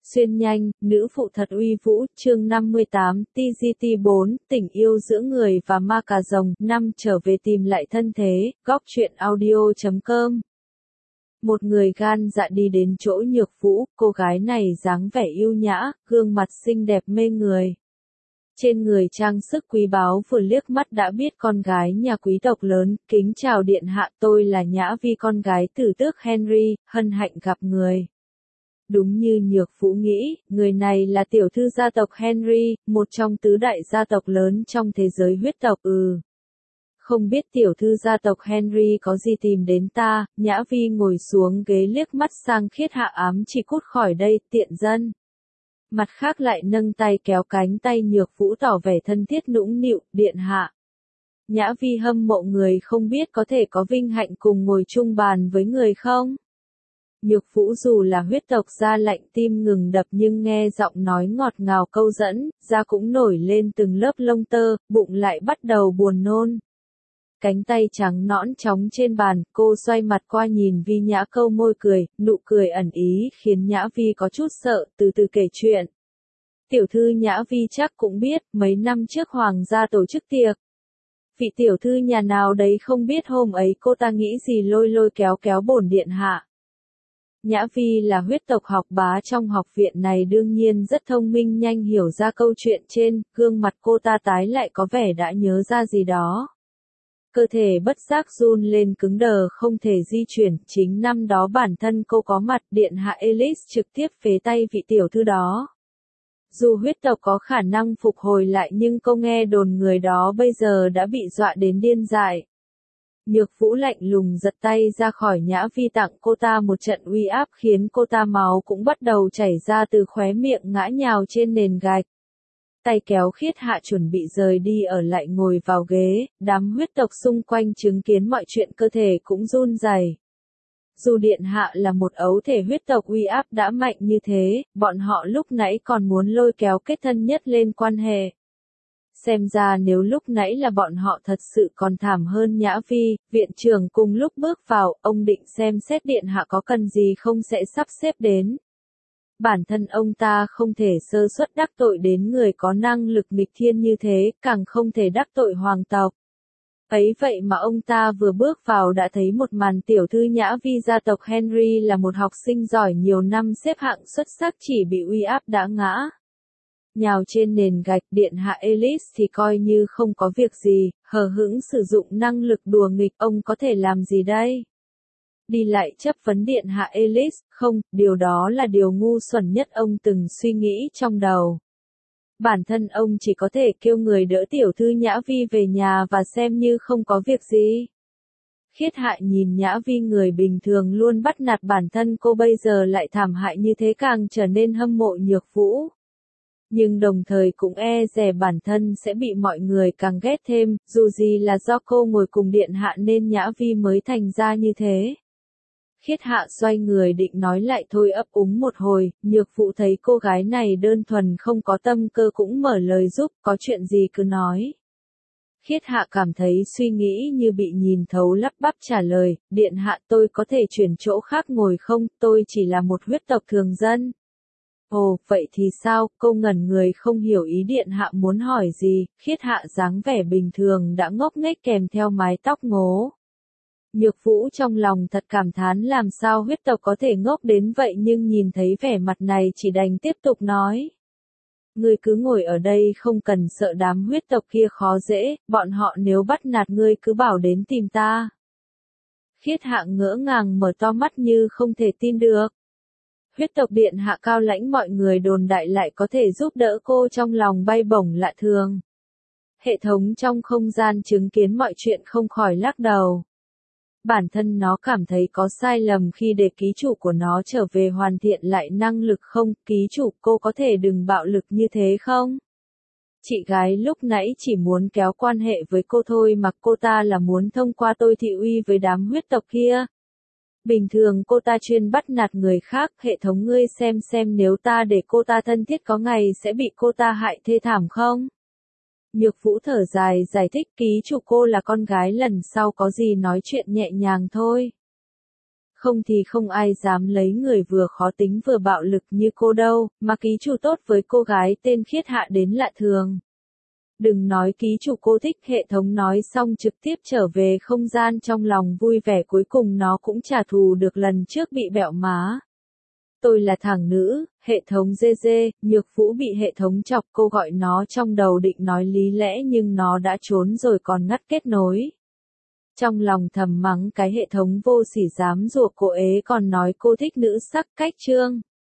Xuyên nhanh, nữ phụ thật uy vũ, chương 58, TGT4, tình yêu giữa người và ma cà rồng, 5 trở về tìm lại thân thế, góc truyện audio.com. Một người gan dạ đi đến chỗ Nhược Vũ, cô gái này dáng vẻ yêu nhã, gương mặt xinh đẹp mê người. Trên người trang sức quý báu vừa liếc mắt đã biết con gái nhà quý tộc lớn, kính chào điện hạ, tôi là Nhã Vi, con gái tử tước Henry, hân hạnh gặp người. Đúng như Nhược Vũ nghĩ, người này là tiểu thư gia tộc Henry, một trong tứ đại gia tộc lớn trong thế giới huyết tộc. Không biết tiểu thư gia tộc Henry có gì tìm đến ta. Nhã Vi ngồi xuống ghế liếc mắt sang Khiết Hạ, ám chỉ cút khỏi đây, tiện dân. Mặt khác lại nâng tay kéo cánh tay Nhược Vũ tỏ vẻ thân thiết nũng nịu, điện hạ. Nhã Vi hâm mộ người không biết có thể có vinh hạnh cùng ngồi chung bàn với người không? Nhược Vũ dù là huyết tộc da lạnh tim ngừng đập nhưng nghe giọng nói ngọt ngào câu dẫn, da cũng nổi lên từng lớp lông tơ, bụng lại bắt đầu buồn nôn. Cánh tay trắng nõn trống trên bàn, cô xoay mặt qua nhìn Vi Nhã câu môi cười, nụ cười ẩn ý khiến Nhã Vi có chút sợ, từ từ kể chuyện. Tiểu thư Nhã Vi chắc cũng biết, mấy năm trước hoàng gia tổ chức tiệc. Vị tiểu thư nhà nào đấy không biết hôm ấy cô ta nghĩ gì lôi lôi kéo kéo bổn điện hạ. Nhã Vi là huyết tộc học bá trong học viện này, đương nhiên rất thông minh, nhanh hiểu ra câu chuyện trên, gương mặt cô ta tái lại có vẻ đã nhớ ra gì đó. Cơ thể bất giác run lên cứng đờ không thể di chuyển, chính năm đó bản thân cô có mặt, điện hạ Ellis trực tiếp phế tay vị tiểu thư đó. Dù huyết tộc có khả năng phục hồi lại nhưng cô nghe đồn người đó bây giờ đã bị dọa đến điên dại. Nhược Vũ lạnh lùng giật tay ra khỏi Nhã Vi, tặng cô ta một trận uy áp khiến cô ta máu cũng bắt đầu chảy ra từ khóe miệng, ngã nhào trên nền gạch. Tay kéo Khiết Hạ chuẩn bị rời đi, ở lại ngồi vào ghế, đám huyết tộc xung quanh chứng kiến mọi chuyện cơ thể cũng run rẩy. Dù điện hạ là một ấu thể huyết tộc uy áp đã mạnh như thế, bọn họ lúc nãy còn muốn lôi kéo kết thân nhất lên quan hệ. Xem ra nếu lúc nãy là bọn họ thật sự còn thảm hơn. Nhã Vi, viện trưởng cùng lúc bước vào, ông định xem xét điện hạ có cần gì không sẽ sắp xếp đến. Bản thân ông ta không thể sơ suất đắc tội đến người có năng lực nghịch thiên như thế, càng không thể đắc tội hoàng tộc. Ấy vậy mà ông ta vừa bước vào đã thấy một màn, tiểu thư Nhã Vi gia tộc Henry là một học sinh giỏi nhiều năm xếp hạng xuất sắc chỉ bị uy áp đã ngã. Nhào trên nền gạch, điện hạ Ellis thì coi như không có việc gì, hờ hững sử dụng năng lực đùa nghịch, ông có thể làm gì đây? Đi lại chất vấn điện hạ Ellis, không, điều đó là điều ngu xuẩn nhất ông từng suy nghĩ trong đầu. Bản thân ông chỉ có thể kêu người đỡ tiểu thư Nhã Vi về nhà và xem như không có việc gì. Khiết Hạ nhìn Nhã Vi, người bình thường luôn bắt nạt bản thân cô bây giờ lại thảm hại như thế, càng trở nên hâm mộ Nhược Vũ. Nhưng đồng thời cũng e dè bản thân sẽ bị mọi người càng ghét thêm, dù gì là do cô ngồi cùng điện hạ nên Nhã Vi mới thành ra như thế. Khiết Hạ xoay người định nói lại thôi, ấp úng một hồi, Nhược Vũ thấy cô gái này đơn thuần không có tâm cơ cũng mở lời giúp, có chuyện gì cứ nói. Khiết Hạ cảm thấy suy nghĩ như bị nhìn thấu, lắp bắp trả lời, điện hạ tôi có thể chuyển chỗ khác ngồi không, tôi chỉ là một huyết tộc thường dân. Ồ, vậy thì sao? Cô ngẩn người không hiểu ý điện hạ muốn hỏi gì. Khiết Hạ dáng vẻ bình thường đã ngốc nghếch kèm theo mái tóc ngố. Nhược Vũ trong lòng thật cảm thán làm sao huyết tộc có thể ngốc đến vậy, nhưng nhìn thấy vẻ mặt này chỉ đành tiếp tục nói. Ngươi cứ ngồi ở đây, không cần sợ đám huyết tộc kia khó dễ, bọn họ nếu bắt nạt ngươi cứ bảo đến tìm ta. Khiết Hạ ngỡ ngàng mở to mắt như không thể tin được. Huyết tộc điện hạ cao lãnh, mọi người đồn đại lại có thể giúp đỡ cô, trong lòng bay bổng lạ thường. Hệ thống trong không gian chứng kiến mọi chuyện không khỏi lắc đầu. Bản thân nó cảm thấy có sai lầm khi để ký chủ của nó trở về hoàn thiện lại năng lực không, ký chủ cô có thể đừng bạo lực như thế không? Chị gái lúc nãy chỉ muốn kéo quan hệ với cô thôi mà cô ta là muốn thông qua tôi thị uy với đám huyết tộc kia. Bình thường cô ta chuyên bắt nạt người khác, hệ thống ngươi xem nếu ta để cô ta thân thiết có ngày sẽ bị cô ta hại thê thảm không? Nhược Vũ thở dài giải thích, ký chủ cô là con gái, lần sau có gì nói chuyện nhẹ nhàng thôi. không thì không ai dám lấy người vừa khó tính vừa bạo lực như cô đâu, mà ký chủ tốt với cô gái tên Khiết Hạ đến lạ thường. Đừng nói ký chủ cô thích, hệ thống nói xong trực tiếp trở về không gian trong lòng vui vẻ, cuối cùng nó cũng trả thù được lần trước bị bẹo má. Tôi là thằng nữ, hệ thống GG, Nhược Vũ bị hệ thống chọc, cô gọi nó trong đầu định nói lý lẽ nhưng nó đã trốn rồi còn ngắt kết nối. Trong lòng thầm mắng cái hệ thống vô sỉ dám rủa cô ế còn nói cô thích nữ sắc cách chương.